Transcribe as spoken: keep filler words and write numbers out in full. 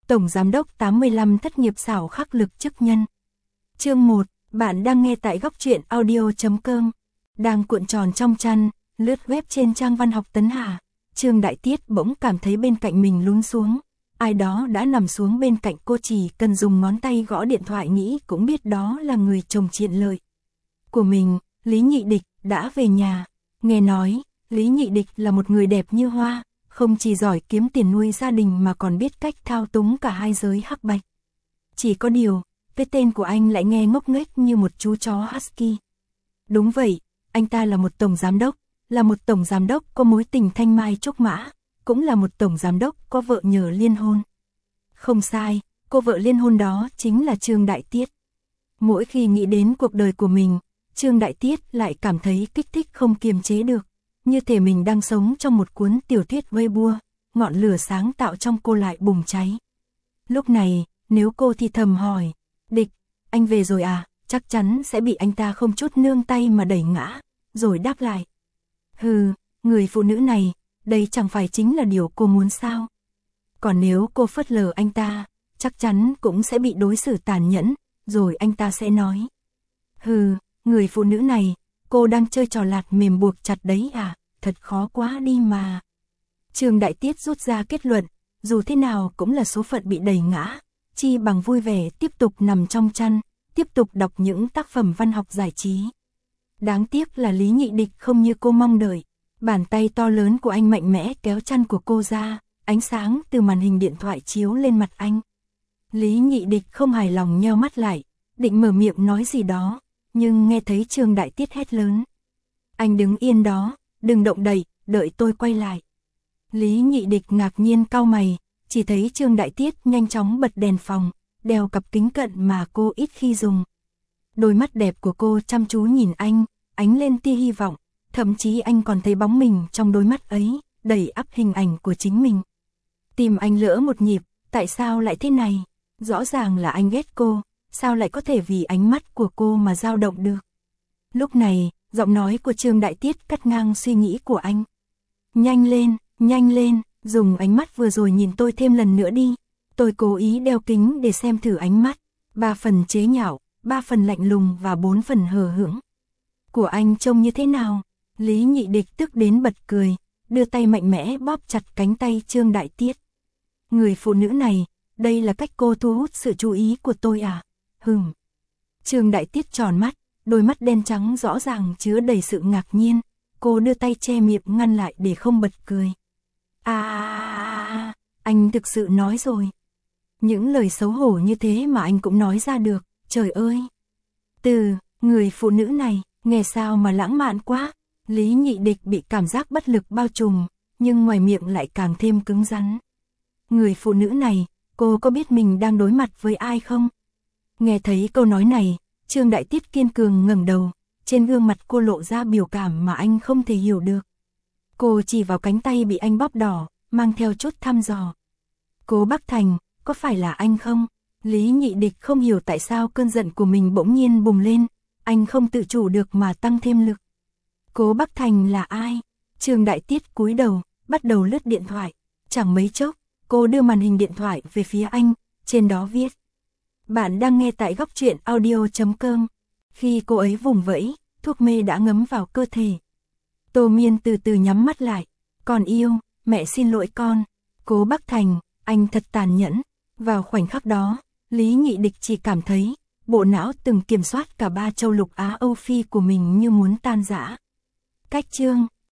Tổng Giám đốc tám mươi lăm thất nghiệp xảo khắc lực chức nhân. Chương một, bạn đang nghe tại góc truyện audio chấm com. Đang cuộn tròn trong chăn, lướt web trên trang văn học Tấn Hà, Trương Đại Tiết bỗng cảm thấy bên cạnh mình lún xuống. Ai đó đã nằm xuống bên cạnh cô, chỉ cần dùng ngón tay gõ điện thoại nghĩ cũng biết đó là người chồng Triện Lợi của mình, Lý Nhị Địch, đã về nhà. Nghe nói, Lý Nhị Địch là một người đẹp như hoa, không chỉ giỏi kiếm tiền nuôi gia đình mà còn biết cách thao túng cả hai giới hắc bạch. Chỉ có điều, cái tên của anh lại nghe ngốc nghếch như một chú chó husky. Đúng vậy, anh ta là một tổng giám đốc, là một tổng giám đốc có mối tình thanh mai trúc mã, cũng là một tổng giám đốc có vợ nhờ liên hôn. Không sai, cô vợ liên hôn đó chính là Trương Đại Tiết. Mỗi khi nghĩ đến cuộc đời của mình, Trương Đại Tiết lại cảm thấy kích thích không kiềm chế được, như thể mình đang sống trong một cuốn tiểu thuyết Weibo, ngọn lửa sáng tạo trong cô lại bùng cháy. Lúc này, nếu cô thì thầm hỏi, Địch, anh về rồi à, chắc chắn sẽ bị anh ta không chút nương tay mà đẩy ngã, rồi đáp lại. Hừ, người phụ nữ này, đây chẳng phải chính là điều cô muốn sao? Còn nếu cô phớt lờ anh ta, chắc chắn cũng sẽ bị đối xử tàn nhẫn, rồi anh ta sẽ nói. Hừ, người phụ nữ này, cô đang chơi trò lạt mềm buộc chặt đấy à, thật khó quá đi mà. Trương Đại Tiết rút ra kết luận, dù thế nào cũng là số phận bị đẩy ngã, chi bằng vui vẻ tiếp tục nằm trong chăn, tiếp tục đọc những tác phẩm văn học giải trí. Đáng tiếc là Lý Nhị Địch không như cô mong đợi, bàn tay to lớn của anh mạnh mẽ kéo chăn của cô ra, ánh sáng từ màn hình điện thoại chiếu lên mặt anh. Lý Nhị Địch không hài lòng nheo mắt lại, định mở miệng nói gì đó, nhưng nghe thấy Trương Đại Tiết hét lớn. Anh đứng yên đó, đừng động đậy, đợi tôi quay lại. Lý Nhị Địch ngạc nhiên cau mày, chỉ thấy Trương Đại Tiết nhanh chóng bật đèn phòng, đeo cặp kính cận mà cô ít khi dùng. Đôi mắt đẹp của cô chăm chú nhìn anh, ánh lên tia hy vọng, thậm chí anh còn thấy bóng mình trong đôi mắt ấy, đầy ắp hình ảnh của chính mình. Tim anh lỡ một nhịp, tại sao lại thế này? Rõ ràng là anh ghét cô, sao lại có thể vì ánh mắt của cô mà dao động được? Lúc này, giọng nói của Trương Đại Tiết cắt ngang suy nghĩ của anh. Nhanh lên, nhanh lên, dùng ánh mắt vừa rồi nhìn tôi thêm lần nữa đi. Tôi cố ý đeo kính để xem thử ánh mắt, ba phần chế nhạo, ba phần lạnh lùng và bốn phần hờ hững. Của anh trông như thế nào? Lý Nhị Địch tức đến bật cười, đưa tay mạnh mẽ bóp chặt cánh tay Trương Đại Tiết. Người phụ nữ này, đây là cách cô thu hút sự chú ý của tôi à? Hừm. Trương Đại Tiết tròn mắt, đôi mắt đen trắng rõ ràng chứa đầy sự ngạc nhiên. Cô đưa tay che miệng ngăn lại để không bật cười. À, anh thực sự nói rồi. Những lời xấu hổ như thế mà anh cũng nói ra được, trời ơi. Từ, người phụ nữ này, nghe sao mà lãng mạn quá. Lý Nhị Địch bị cảm giác bất lực bao trùm, nhưng ngoài miệng lại càng thêm cứng rắn. Người phụ nữ này, cô có biết mình đang đối mặt với ai không? Nghe thấy câu nói này, Trương Đại Tiết kiên cường ngẩng đầu, trên gương mặt cô lộ ra biểu cảm mà anh không thể hiểu được. Cô chỉ vào cánh tay bị anh bóp đỏ, mang theo chút thăm dò. Cố Bắc Thành, có phải là anh không? Lý Nhị Địch không hiểu tại sao cơn giận của mình bỗng nhiên bùng lên, anh không tự chủ được mà tăng thêm lực. Cố Bắc Thành là ai? Trương Đại Tiết cúi đầu, bắt đầu lướt điện thoại. Chẳng mấy chốc, cô đưa màn hình điện thoại về phía anh, trên đó viết. Bạn đang nghe tại góc truyện audio chấm com. Khi cô ấy vùng vẫy, thuốc mê đã ngấm vào cơ thể. Tô Miên từ từ nhắm mắt lại. Con yêu, mẹ xin lỗi con. Cố Bắc Thành, anh thật tàn nhẫn. Vào khoảnh khắc đó, Lý Nhị Địch chỉ cảm thấy, bộ não từng kiểm soát cả ba châu lục Á Âu Phi của mình như muốn tan rã. Cách chương